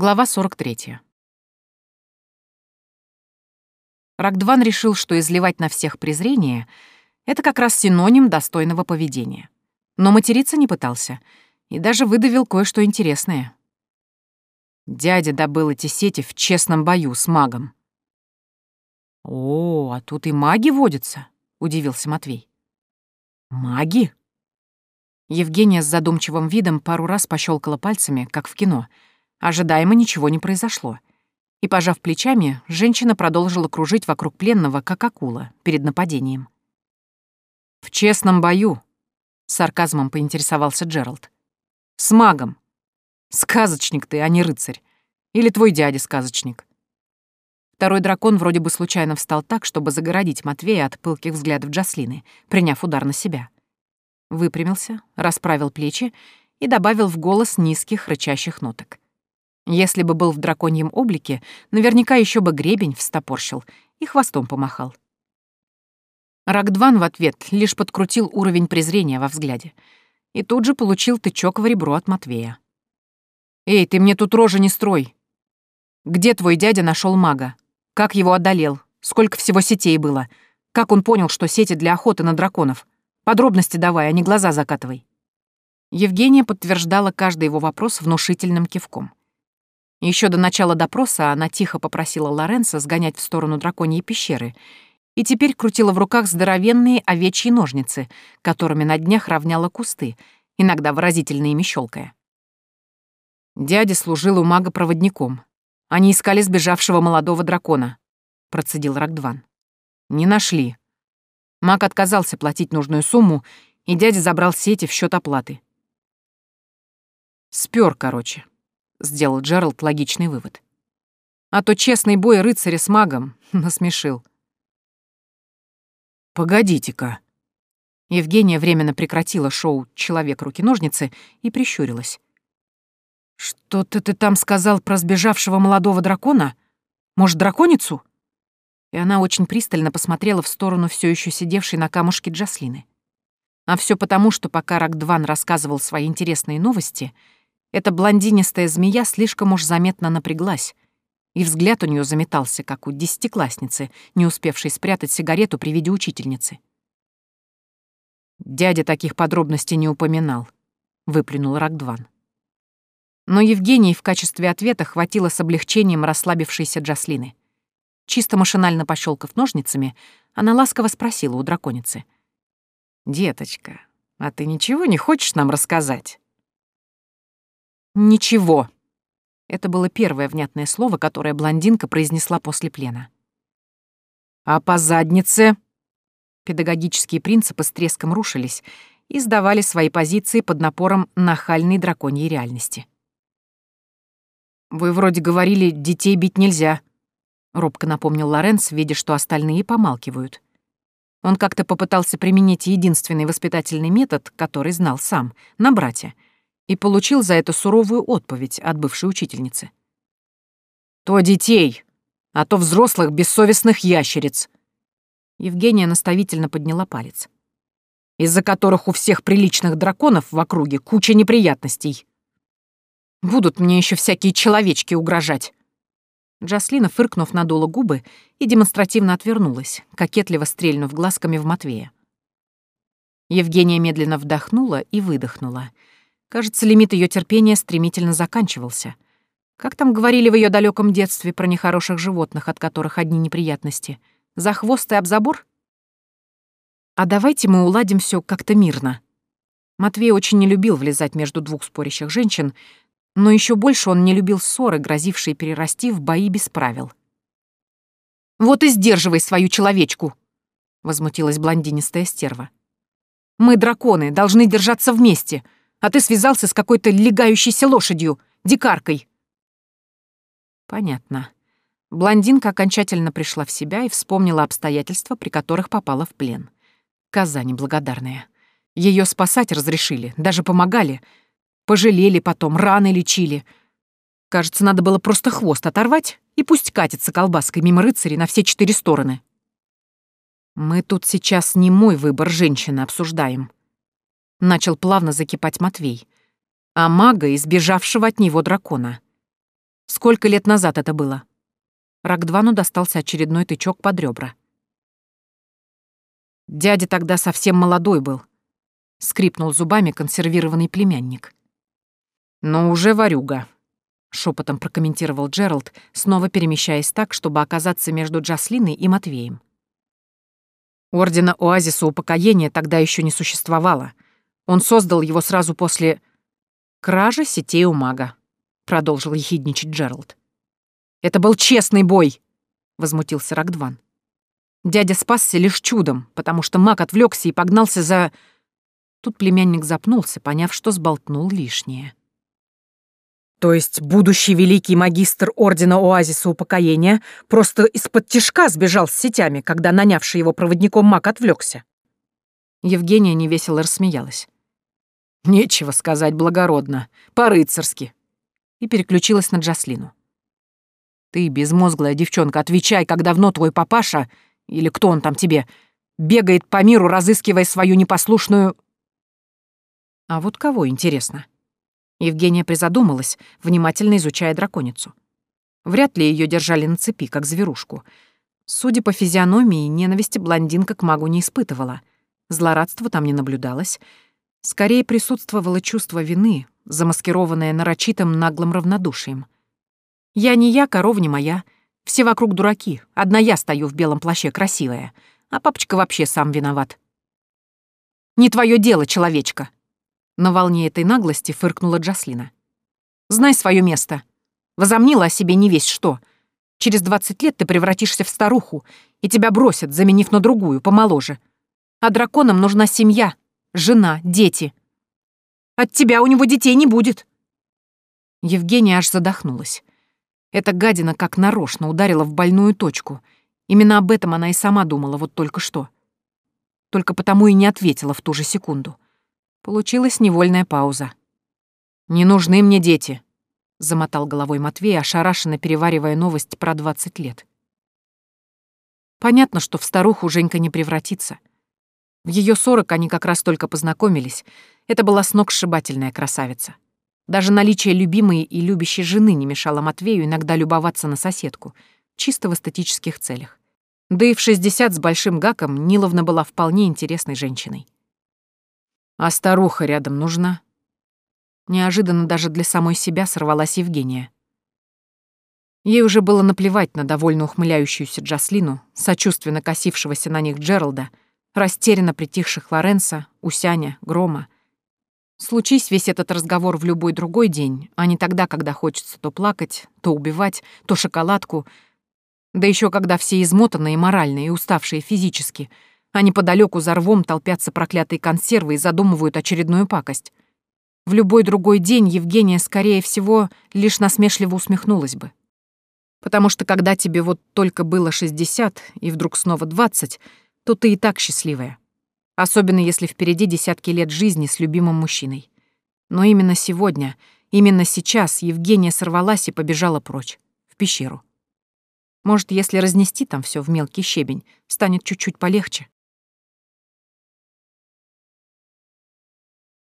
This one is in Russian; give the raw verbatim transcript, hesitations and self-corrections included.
Глава сорок третья. Рагдван решил, что изливать на всех презрение — это как раз синоним достойного поведения. Но материться не пытался и даже выдавил кое-что интересное. Дядя добыл эти сети в честном бою с магом. «О, а тут и маги водятся», — удивился Матвей. «Маги?» Евгения с задумчивым видом пару раз пощелкала пальцами, как в кино. Ожидаемо ничего не произошло. И, пожав плечами, женщина продолжила кружить вокруг пленного, как акула, перед нападением. «В честном бою», — с сарказмом поинтересовался Джеральд. «С магом. Сказочник ты, а не рыцарь. Или твой дядя сказочник». Второй дракон вроде бы случайно встал так, чтобы загородить Матвея от пылких взглядов Джаслины, приняв удар на себя. Выпрямился, расправил плечи и добавил в голос низких рычащих ноток. Если бы был в драконьем облике, наверняка еще бы гребень встопорщил и хвостом помахал. Рагдван в ответ лишь подкрутил уровень презрения во взгляде и тут же получил тычок в ребро от Матвея. «Эй, ты мне тут рожи не строй! Где твой дядя нашел мага? Как его одолел? Сколько всего сетей было? Как он понял, что сети для охоты на драконов? Подробности давай, а не глаза закатывай». Евгения подтверждала каждый его вопрос внушительным кивком. Еще до начала допроса она тихо попросила Лоренса сгонять в сторону драконьей пещеры и теперь крутила в руках здоровенные овечьи ножницы, которыми на днях равняла кусты, иногда выразительно ими щелкая. «Дядя служил у мага проводником. Они искали сбежавшего молодого дракона», — процедил Рагдван. «Не нашли. Маг отказался платить нужную сумму, и дядя забрал сети в счет оплаты». «Спёр, короче», — сделал Джеральд логичный вывод. «А то честный бой рыцаря с магом насмешил». «Погодите-ка». Евгения временно прекратила шоу «Человек-руки-ножницы» и прищурилась. «Что-то ты там сказал про сбежавшего молодого дракона? Может, драконицу?» И она очень пристально посмотрела в сторону все еще сидевшей на камушке Джаслины. А все потому, что пока Рагдван рассказывал свои интересные новости, эта блондинистая змея слишком уж заметно напряглась, и взгляд у нее заметался, как у десятиклассницы, не успевшей спрятать сигарету при виде учительницы. «Дядя таких подробностей не упоминал», — выплюнул Рагдван. Но Евгении в качестве ответа хватило с облегчением расслабившейся Джаслины. Чисто машинально пощелкав ножницами, она ласково спросила у драконицы. «Деточка, а ты ничего не хочешь нам рассказать?» «Ничего». Это было первое внятное слово, которое блондинка произнесла после плена. «А по заднице?» Педагогические принципы с треском рушились и сдавали свои позиции под напором нахальной драконьей реальности. «Вы вроде говорили, детей бить нельзя», — робко напомнил Лоренс, видя, что остальные помалкивают. Он как-то попытался применить единственный воспитательный метод, который знал сам, на брате, и получил за это суровую отповедь от бывшей учительницы. «То детей, а то взрослых бессовестных ящериц!» Евгения наставительно подняла палец. «Из-за которых у всех приличных драконов в округе куча неприятностей. Будут мне еще всякие человечки угрожать!» Джаслина, фыркнув, надула губы и демонстративно отвернулась, кокетливо стрельнув глазками в Матвея. Евгения медленно вдохнула и выдохнула. Кажется, лимит ее терпения стремительно заканчивался. Как там говорили в ее далеком детстве про нехороших животных, от которых одни неприятности? За хвост и об забор? А давайте мы уладим все как-то мирно. Матвей очень не любил влезать между двух спорящих женщин, но еще больше он не любил ссоры, грозившие перерасти в бои без правил. «Вот и сдерживай свою человечку!» — возмутилась блондинистая стерва. «Мы, драконы, должны держаться вместе, а ты связался с какой-то легающейся лошадью, дикаркой». Понятно. Блондинка окончательно пришла в себя и вспомнила обстоятельства, при которых попала в плен. Коза неблагодарная. Ее спасать разрешили, даже помогали. Пожалели потом, раны лечили. Кажется, надо было просто хвост оторвать, и пусть катится колбаской мимо рыцарей на все четыре стороны. «Мы тут сейчас не мой выбор женщины обсуждаем», — начал плавно закипать Матвей, «а мага, избежавшего от него дракона. Сколько лет назад это было? Рогдвану достался очередной тычок под ребра. Дядя тогда совсем молодой был. Скрипнул зубами консервированный племянник. «Но уже ворюга», — шепотом прокомментировал Джеральд, снова перемещаясь так, чтобы оказаться между Джаслиной и Матвеем. Ордена Оазиса Упокоения тогда еще не существовало. Он создал его сразу после кражи сетей у мага, продолжил ехидничать Джеральд. «Это был честный бой», — возмутился Рогдван. «Дядя спасся лишь чудом, потому что маг отвлекся и погнался за...» Тут племянник запнулся, поняв, что сболтнул лишнее. «То есть будущий великий магистр Ордена Оазиса Упокоения просто из-под тишка сбежал с сетями, когда нанявший его проводником маг отвлекся?» Евгения невесело рассмеялась. «Нечего сказать благородно, по-рыцарски», и переключилась на Джаслину. «Ты, безмозглая девчонка, отвечай, как давно твой папаша, или кто он там тебе, бегает по миру, разыскивая свою непослушную...» «А вот кого, интересно?» Евгения призадумалась, внимательно изучая драконицу. Вряд ли ее держали на цепи, как зверушку. Судя по физиономии, ненависти блондинка к магу не испытывала. Злорадства там не наблюдалось. Скорее присутствовало чувство вины, замаскированное нарочитым наглым равнодушием. «Я не я, корова не моя. Все вокруг дураки. Одна я стою в белом плаще красивая. А папочка вообще сам виноват». «Не твое дело, человечка!» На волне этой наглости фыркнула Джаслина. «Знай свое место. Возомнила о себе не весть что. Через двадцать лет ты превратишься в старуху, и тебя бросят, заменив на другую, помоложе. А драконам нужна семья, жена, дети. От тебя у него детей не будет». Евгения аж задохнулась. Эта гадина как нарочно ударила в больную точку. Именно об этом она и сама думала вот только что. Только потому и не ответила в ту же секунду. Получилась невольная пауза. «Не нужны мне дети», — замотал головой Матвей, ошарашенно переваривая новость про двадцать лет. Понятно, что в старуху Женька не превратится. В ее сорок они как раз только познакомились. Это была сногсшибательная красавица. Даже наличие любимой и любящей жены не мешало Матвею иногда любоваться на соседку, чисто в эстетических целях. Да и в шестьдесят с большим гаком Ниловна была вполне интересной женщиной. «А старуха рядом нужна?» Неожиданно даже для самой себя сорвалась Евгения. Ей уже было наплевать на довольно ухмыляющуюся Джаслину, сочувственно косившегося на них Джералда, растерянно притихших Лоренса, Усяня, Грома. Случись весь этот разговор в любой другой день, а не тогда, когда хочется то плакать, то убивать, то шоколадку, да еще когда все измотанные морально и уставшие физически, а неподалеку за рвом толпятся проклятые консервы и задумывают очередную пакость. В любой другой день Евгения, скорее всего, лишь насмешливо усмехнулась бы. Потому что когда тебе вот только было шестьдесят и вдруг снова двадцать, то ты и так счастливая. Особенно если впереди десятки лет жизни с любимым мужчиной. Но именно сегодня, именно сейчас Евгения сорвалась и побежала прочь, в пещеру. Может, если разнести там все в мелкий щебень, станет чуть-чуть полегче.